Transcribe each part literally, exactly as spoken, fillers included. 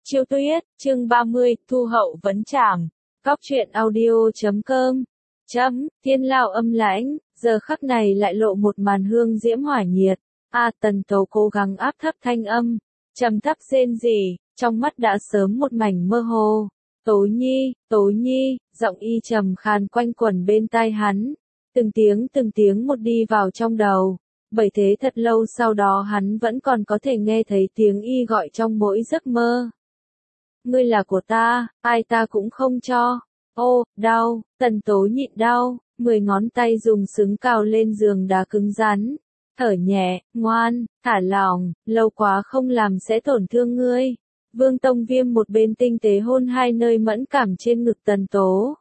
Chiêu Tuyết, chương ba mươi, Thu Hậu vấn trảm. Góc truyện audio chấm com. Chấm, Thiên Lao âm lãnh, giờ khắc này lại lộ một màn hương diễm hỏa nhiệt. A Tần Tố cố gắng áp thấp thanh âm, trầm thấp rên rỉ, trong mắt đã sớm một mảnh mơ hồ. Tố Nhi, Tố Nhi, giọng y trầm khàn quanh quẩn bên tai hắn, từng tiếng từng tiếng một đi vào trong đầu. Bởi thế thật lâu sau đó hắn vẫn còn có thể nghe thấy tiếng y gọi trong mỗi giấc mơ. Ngươi là của ta, ai ta cũng không cho. Ô, đau, Tần Tố nhịn đau, mười ngón tay dùng xứng cào lên giường đá cứng rắn. Thở nhẹ, ngoan, thả lỏng, lâu quá không làm sẽ tổn thương ngươi. Vương Tông Viêm một bên tinh tế hôn hai nơi mẫn cảm trên ngực Tần Tố.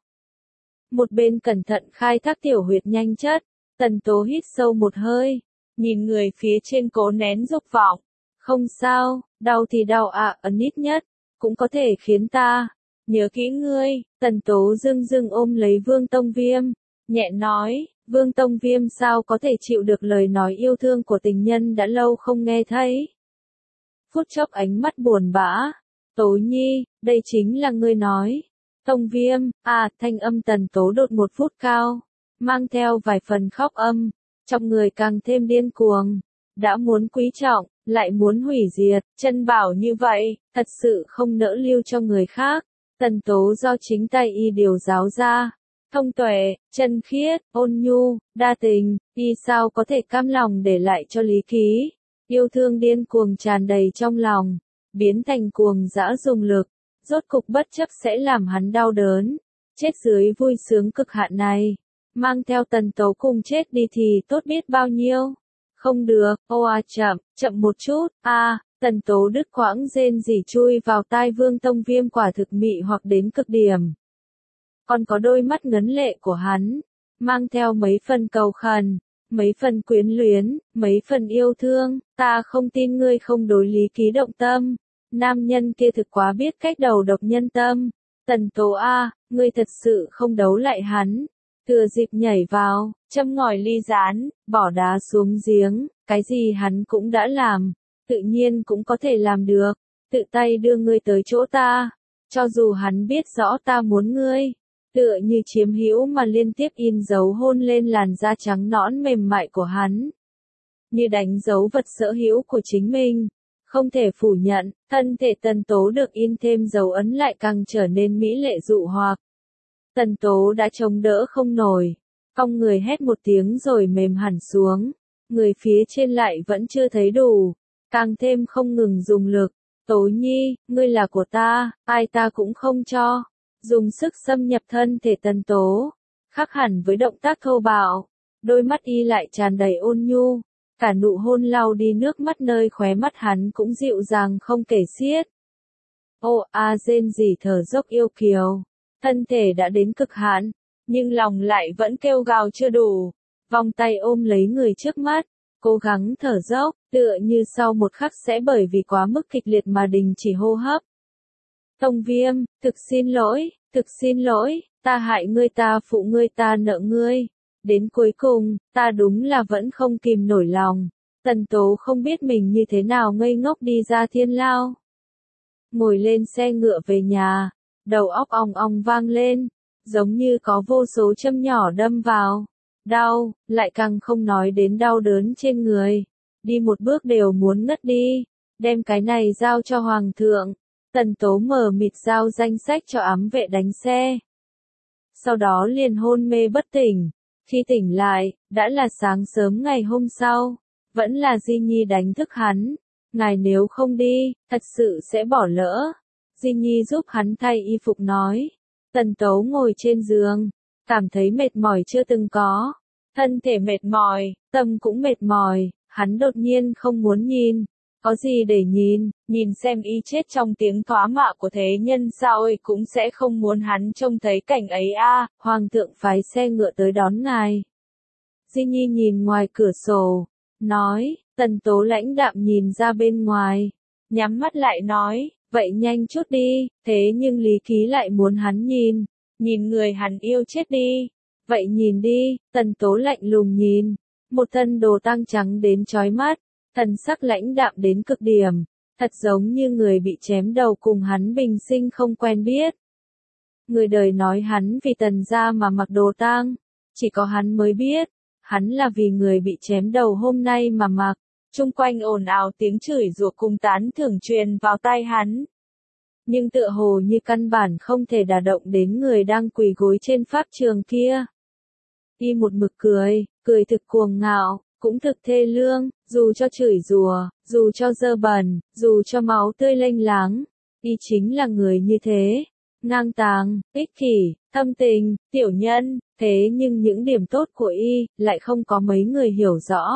Một bên cẩn thận khai thác tiểu huyệt nhanh chất. Tần Tố hít sâu một hơi, nhìn người phía trên cố nén dục vọng. Không sao, đau thì đau ạ, ấn ít nhất cũng có thể khiến ta nhớ kỹ ngươi. Tần Tố dưng dưng ôm lấy Vương Tông Viêm, nhẹ nói. Vương Tông Viêm sao có thể chịu được lời nói yêu thương của tình nhân đã lâu không nghe thấy. Phút chốc ánh mắt buồn bã. Tố Nhi, đây chính là ngươi nói. Tông Viêm, à, thanh âm Tần Tố đột một phút cao, mang theo vài phần khóc âm, trong người càng thêm điên cuồng. Đã muốn quý trọng, lại muốn hủy diệt, chân bảo như vậy, thật sự không nỡ lưu cho người khác. Tần Tố do chính tay y điều giáo ra, thông tuệ, chân khiết, ôn nhu, đa tình, y sao có thể cam lòng để lại cho lý ký. Yêu thương điên cuồng tràn đầy trong lòng, biến thành cuồng dã dùng lực, rốt cục bất chấp sẽ làm hắn đau đớn, chết dưới vui sướng cực hạn này. Mang theo Tần Tố cùng chết đi thì tốt biết bao nhiêu. Không được, ô à chậm, chậm một chút, a à, Tần Tố đứt quãng rên rỉ chui vào tai Vương Tông Viêm quả thực mị hoặc đến cực điểm. Còn có đôi mắt ngấn lệ của hắn, mang theo mấy phần cầu khẩn, mấy phần quyến luyến, mấy phần yêu thương. Ta không tin ngươi không đối lý ký động tâm. Nam nhân kia thực quá biết cách đầu độc nhân tâm. Tần Tố a, ngươi thật sự không đấu lại hắn. Thừa dịp nhảy vào, châm ngòi ly gián, bỏ đá xuống giếng, cái gì hắn cũng đã làm, tự nhiên cũng có thể làm được, tự tay đưa ngươi tới chỗ ta, cho dù hắn biết rõ ta muốn ngươi, tựa như chiếm hữu mà liên tiếp in dấu hôn lên làn da trắng nõn mềm mại của hắn, như đánh dấu vật sở hữu của chính mình. Không thể phủ nhận, thân thể Tần Tố được in thêm dấu ấn lại càng trở nên mỹ lệ dụ hoặc. Tần Tố đã chống đỡ không nổi, cong người hét một tiếng rồi mềm hẳn xuống, người phía trên lại vẫn chưa thấy đủ, càng thêm không ngừng dùng lực. Tố Nhi, ngươi là của ta, ai ta cũng không cho. Dùng sức xâm nhập thân thể Tần Tố, khác hẳn với động tác thô bạo, đôi mắt y lại tràn đầy ôn nhu, cả nụ hôn lau đi nước mắt nơi khóe mắt hắn cũng dịu dàng không kể xiết. Ô a rên rỉ thở dốc yêu kiều. Thân thể đã đến cực hạn, nhưng lòng lại vẫn kêu gào chưa đủ. Vòng tay ôm lấy người trước mắt, cố gắng thở dốc, tựa như sau một khắc sẽ bởi vì quá mức kịch liệt mà đình chỉ hô hấp. Tông Viêm, thực xin lỗi, thực xin lỗi, ta hại ngươi, ta phụ ngươi, ta nợ ngươi. Đến cuối cùng, ta đúng là vẫn không kìm nổi lòng. Tần Tố không biết mình như thế nào ngây ngốc đi ra Thiên Lao. Ngồi lên xe ngựa về nhà. Đầu óc ong ong vang lên, giống như có vô số châm nhỏ đâm vào. Đau, lại càng không nói đến đau đớn trên người. Đi một bước đều muốn ngất đi. Đem cái này giao cho Hoàng thượng. Tần Tố mờ mịt giao danh sách cho ám vệ đánh xe. Sau đó liền hôn mê bất tỉnh. Khi tỉnh lại, đã là sáng sớm ngày hôm sau. Vẫn là Di Nhi đánh thức hắn. Ngài nếu không đi, thật sự sẽ bỏ lỡ. Di Nhi giúp hắn thay y phục nói. Tần Tố ngồi trên giường, cảm thấy mệt mỏi chưa từng có. Thân thể mệt mỏi, tâm cũng mệt mỏi, hắn đột nhiên không muốn nhìn. Có gì để nhìn, nhìn xem y chết trong tiếng thoá mạ của thế nhân sao ơi cũng sẽ không muốn hắn trông thấy cảnh ấy a. À, Hoàng thượng phái xe ngựa tới đón ngài. Di Nhi nhìn ngoài cửa sổ, nói. Tần Tố lãnh đạm nhìn ra bên ngoài, nhắm mắt lại nói. Vậy nhanh chút đi, thế nhưng Lý Ký lại muốn hắn nhìn, nhìn người hắn yêu chết đi. Vậy nhìn đi, Tần Tố lạnh lùng nhìn, một thân đồ tang trắng đến chói mắt, thần sắc lãnh đạm đến cực điểm, Thật giống như người bị chém đầu cùng hắn bình sinh không quen biết. Người đời nói hắn vì Tần gia mà mặc đồ tang, chỉ có hắn mới biết, hắn là vì người bị chém đầu hôm nay mà mặc. Chung quanh ồn ào tiếng chửi rủa cùng tán thưởng truyền vào tai hắn. Nhưng tựa hồ như căn bản không thể đả động đến người đang quỳ gối trên pháp trường kia. Y một mực cười, cười thực cuồng ngạo, cũng thực thê lương, dù cho chửi rủa, dù cho dơ bẩn, dù cho máu tươi lênh láng. Y chính là người như thế. Ngang tàng, ích kỷ, thâm tình, tiểu nhân, thế nhưng những điểm tốt của Y, lại không có mấy người hiểu rõ.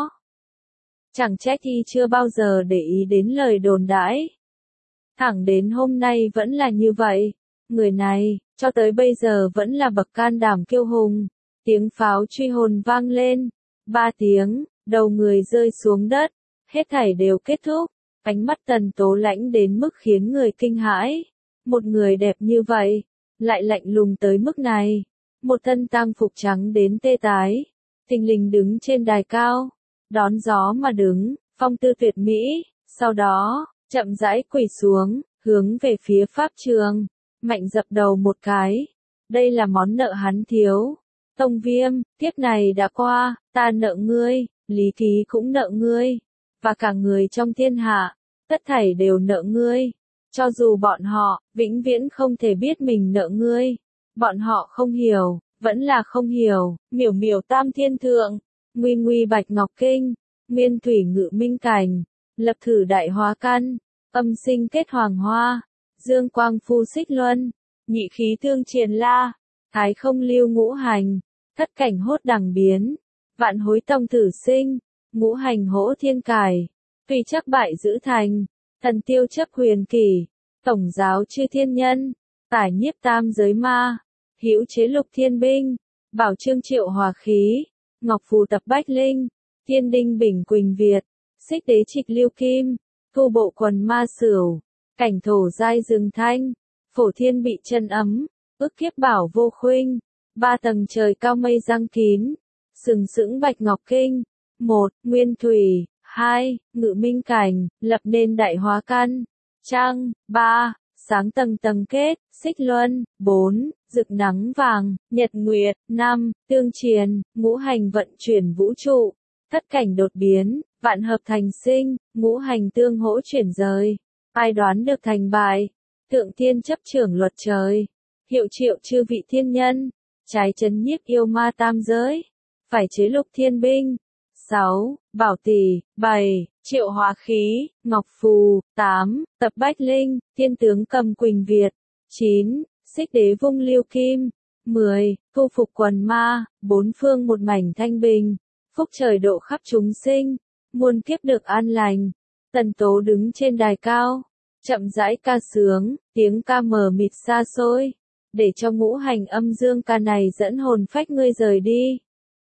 Chẳng trách Y chưa bao giờ để ý đến lời đồn đãi. Thẳng đến hôm nay vẫn là như vậy. Người này, cho tới bây giờ vẫn là bậc can đảm kiêu hùng. Tiếng pháo truy hồn vang lên. Ba tiếng, đầu người rơi xuống đất. Hết thảy đều kết thúc. Ánh mắt Tần Tố lãnh đến mức khiến người kinh hãi. Một người đẹp như vậy, lại lạnh lùng tới mức này. Một thân tang phục trắng đến tê tái. Thình lình đứng trên đài cao. Đón gió mà đứng, phong tư tuyệt mỹ. Sau đó, chậm rãi quỳ xuống, hướng về phía pháp trường. Mạnh dập đầu một cái. Đây là món nợ hắn thiếu. Tông Viêm, kiếp này đã qua, ta nợ ngươi, Lý Ký cũng nợ ngươi. Và cả người trong thiên hạ, tất thảy đều nợ ngươi. Cho dù bọn họ, vĩnh viễn không thể biết mình nợ ngươi. Bọn họ không hiểu, vẫn là không hiểu. Miểu miểu tam thiên thượng, nguy nguy bạch ngọc kinh, nguyên thủy ngự minh cảnh, lập thử đại hóa căn, âm sinh kết hoàng hoa, dương quang phu xích luân, nhị khí tương triền la, thái không lưu ngũ hành, thất cảnh hốt đằng biến, vạn hối tông tử sinh, ngũ hành hỗ thiên cải, tùy chắc bại giữ thành, thần tiêu chấp huyền kỷ, tổng giáo chư thiên nhân, tải nhiếp tam giới ma, hữu chế lục thiên binh, bảo trương triệu hòa khí, ngọc phù tập bách linh, thiên đinh bình quỳnh Việt, xích đế trịch lưu kim, thu bộ quần ma sửu, cảnh thổ giai rừng thanh, phổ thiên bị chân ấm, ức kiếp bảo vô khuynh, ba tầng trời cao mây răng kín, sừng sững bạch ngọc kinh, một, nguyên thủy, hai, ngự minh cảnh, lập nên đại hóa căn, trăng, ba, sáng tầng tầng kết, xích luân, bốn, rực nắng vàng, nhật nguyệt, năm, tương triền, ngũ hành vận chuyển vũ trụ, thất cảnh đột biến, vạn hợp thành sinh, ngũ hành tương hỗ chuyển rời. Ai đoán được thành bại? Thượng thiên chấp trưởng luật trời, hiệu triệu chư vị thiên nhân, trái chấn nhiếp yêu ma tam giới, phải chế lục thiên binh. sáu. Bảo tỷ, bảy. Triệu hóa khí, ngọc phù, tám. Tập bách linh, thiên tướng cầm quỳnh Việt, chín. Xích đế vung lưu kim, mười. Thu phục quần ma, bốn phương một mảnh thanh bình, phúc trời độ khắp chúng sinh, muôn kiếp được an lành. Tần Tố đứng trên đài cao, chậm rãi ca sướng, tiếng ca mờ mịt xa xôi, để cho ngũ hành âm dương ca này dẫn hồn phách ngươi rời đi.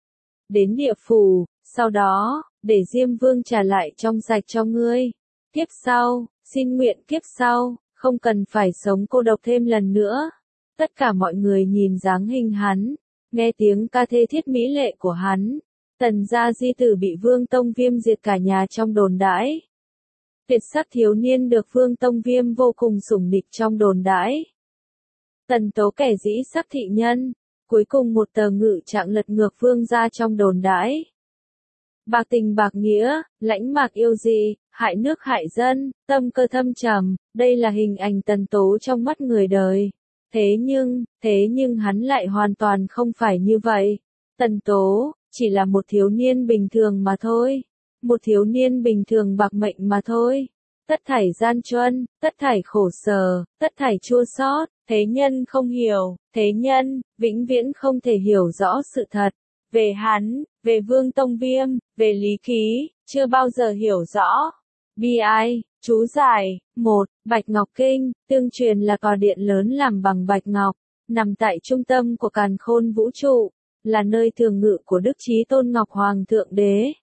Đến địa phủ, sau đó, để Diêm Vương trả lại trong sạch cho ngươi. Kiếp sau, xin nguyện kiếp sau, không cần phải sống cô độc thêm lần nữa. Tất cả mọi người nhìn dáng hình hắn, nghe tiếng ca thê thiết mỹ lệ của hắn. Tần gia di tử bị Vương Tông Viêm diệt cả nhà trong đồn đãi. Tuyệt sắc thiếu niên được Vương Tông Viêm vô cùng sủng nịch trong đồn đãi. Tần Tố kẻ dĩ sắc thị nhân, cuối cùng một tờ ngự trạng lật ngược Vương gia trong đồn đãi. Bạc tình bạc nghĩa, lãnh mạc yêu dị, hại nước hại dân, tâm cơ thâm trầm, đây là hình ảnh Tần Tố trong mắt người đời. Thế nhưng, thế nhưng hắn lại hoàn toàn không phải như vậy. Tần Tố, chỉ là một thiếu niên bình thường mà thôi. Một thiếu niên bình thường bạc mệnh mà thôi. Tất thảy gian truân, tất thảy khổ sở, tất thảy chua xót, thế nhân không hiểu, thế nhân, vĩnh viễn không thể hiểu rõ sự thật. Về hắn, về Vương Tông Viêm, về Lý Ký, chưa bao giờ hiểu rõ. Bi ai, chú giải, một. Bạch Ngọc Kinh, tương truyền là cò điện lớn làm bằng bạch ngọc, nằm tại trung tâm của càn khôn vũ trụ, là nơi thường ngự của Đức Chí Tôn Ngọc Hoàng Thượng Đế.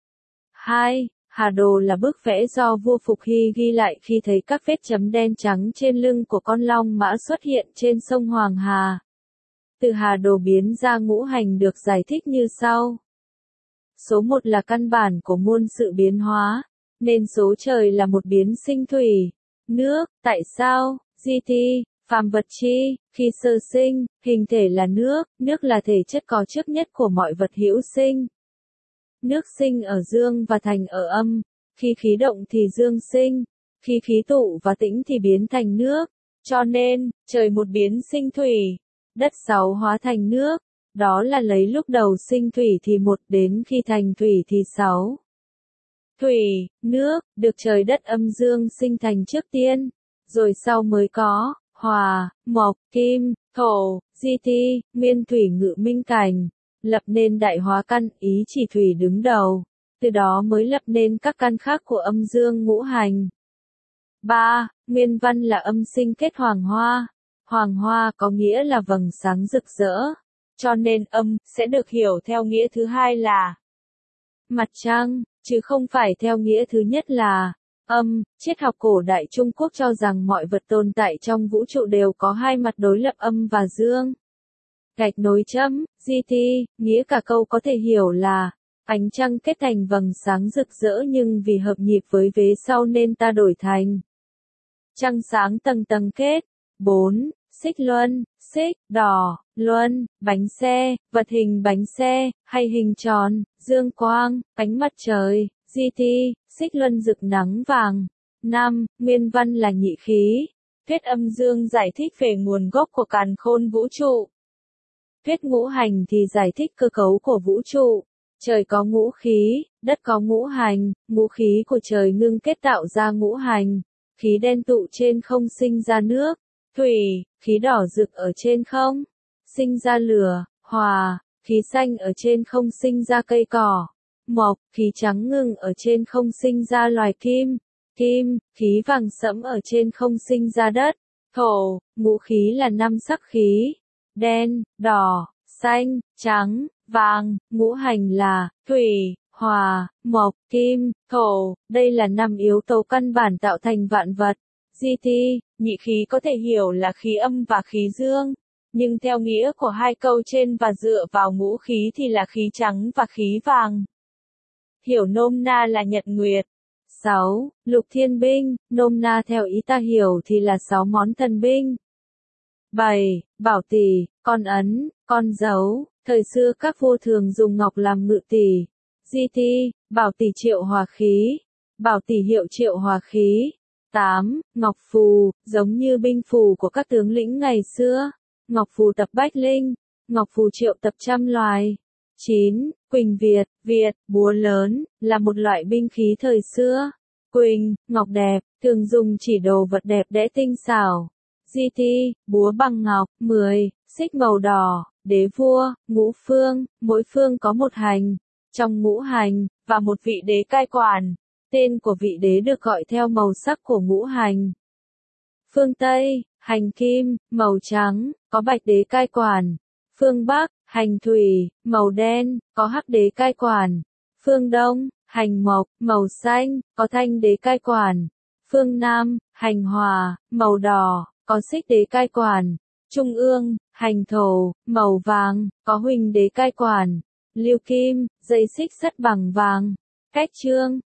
hai. Hà đồ là bức vẽ do vua Phục Hy ghi lại khi thấy các vết chấm đen trắng trên lưng của con long mã xuất hiện trên sông Hoàng Hà. Từ hà đồ biến ra ngũ hành được giải thích như sau. Số một là căn bản của muôn sự biến hóa, nên số trời là một biến sinh thủy. Nước, tại sao? giê tê, phàm vật chi, khi sơ sinh, hình thể là nước, nước là thể chất có trước nhất của mọi vật hữu sinh. Nước sinh ở dương và thành ở âm, khi khí động thì dương sinh, khi khí tụ và tĩnh thì biến thành nước, cho nên, trời một biến sinh thủy, đất sáu hóa thành nước, đó là lấy lúc đầu sinh thủy thì một đến khi thành thủy thì sáu. Thủy, nước, được trời đất âm dương sinh thành trước tiên, rồi sau mới có, hỏa, mộc, kim, thổ, di ti, nguyên thủy ngự minh cảnh, lập nên đại hóa căn, ý chỉ thủy đứng đầu, từ đó mới lập nên các căn khác của âm dương ngũ hành. ba. Nguyên văn là âm sinh kết hoàng hoa. Hoàng hoa có nghĩa là vầng sáng rực rỡ, cho nên âm sẽ được hiểu theo nghĩa thứ hai là mặt trăng, chứ không phải theo nghĩa thứ nhất là âm. Triết học cổ đại Trung Quốc cho rằng mọi vật tồn tại trong vũ trụ đều có hai mặt đối lập âm và dương. Gạch nối chấm, giê tê, nghĩa cả câu có thể hiểu là ánh trăng kết thành vầng sáng rực rỡ nhưng vì hợp nhịp với vế sau nên ta đổi thành trăng sáng tầng tầng kết. bốn. Xích luân, xích, đỏ, luân, bánh xe, vật hình bánh xe, hay hình tròn, dương quang, ánh mặt trời, giê tê, xích luân rực nắng vàng. năm. Nguyên văn là nhị khí. Thuyết âm dương giải thích về nguồn gốc của càn khôn vũ trụ. Thuyết ngũ hành thì giải thích cơ cấu của vũ trụ. Trời có ngũ khí, đất có ngũ hành, ngũ khí của trời ngưng kết tạo ra ngũ hành. Khí đen tụ trên không sinh ra nước, thủy, khí đỏ rực ở trên không, sinh ra lửa, hỏa, khí xanh ở trên không sinh ra cây cỏ, mộc, khí trắng ngưng ở trên không sinh ra loài kim, kim, khí vàng sẫm ở trên không sinh ra đất, thổ, ngũ khí là năm sắc khí, đen, đỏ, xanh, trắng, vàng, ngũ hành là thủy, hỏa, mộc, kim, thổ, đây là năm yếu tố căn bản tạo thành vạn vật. giê tê, nhị khí có thể hiểu là khí âm và khí dương, nhưng theo nghĩa của hai câu trên và dựa vào ngũ khí thì là khí trắng và khí vàng. Hiểu nôm na là nhật nguyệt. sáu. Lục thiên binh, nôm na theo ý ta hiểu thì là sáu món thần binh. bảy. Bảo tỷ, con ấn, con dấu, thời xưa các vua thường dùng ngọc làm ngự tỷ. giê tê, bảo tỷ triệu hòa khí, bảo tỷ hiệu triệu hòa khí. tám. Ngọc phù, giống như binh phù của các tướng lĩnh ngày xưa. Ngọc phù tập bách linh, ngọc phù triệu tập trăm loài. chín. Quỳnh Việt, Việt, búa lớn, là một loại binh khí thời xưa. Quỳnh, ngọc đẹp, thường dùng chỉ đồ vật đẹp đẽ tinh xảo. giê tê, búa bằng ngọc. mười. Xích màu đỏ, đế vua, ngũ phương, mỗi phương có một hành. Trong ngũ hành, và một vị đế cai quản. Tên của vị đế được gọi theo màu sắc của ngũ hành. Phương Tây, hành kim, màu trắng, có bạch đế cai quản. Phương Bắc, hành thủy, màu đen, có hắc đế cai quản. Phương Đông, hành mộc, màu xanh, có thanh đế cai quản. Phương Nam, hành hỏa, màu đỏ, có xích đế cai quản. Trung ương, hành thổ, màu vàng, có huỳnh đế cai quản. Lưu kim, dây xích sắt bằng vàng. Cách chương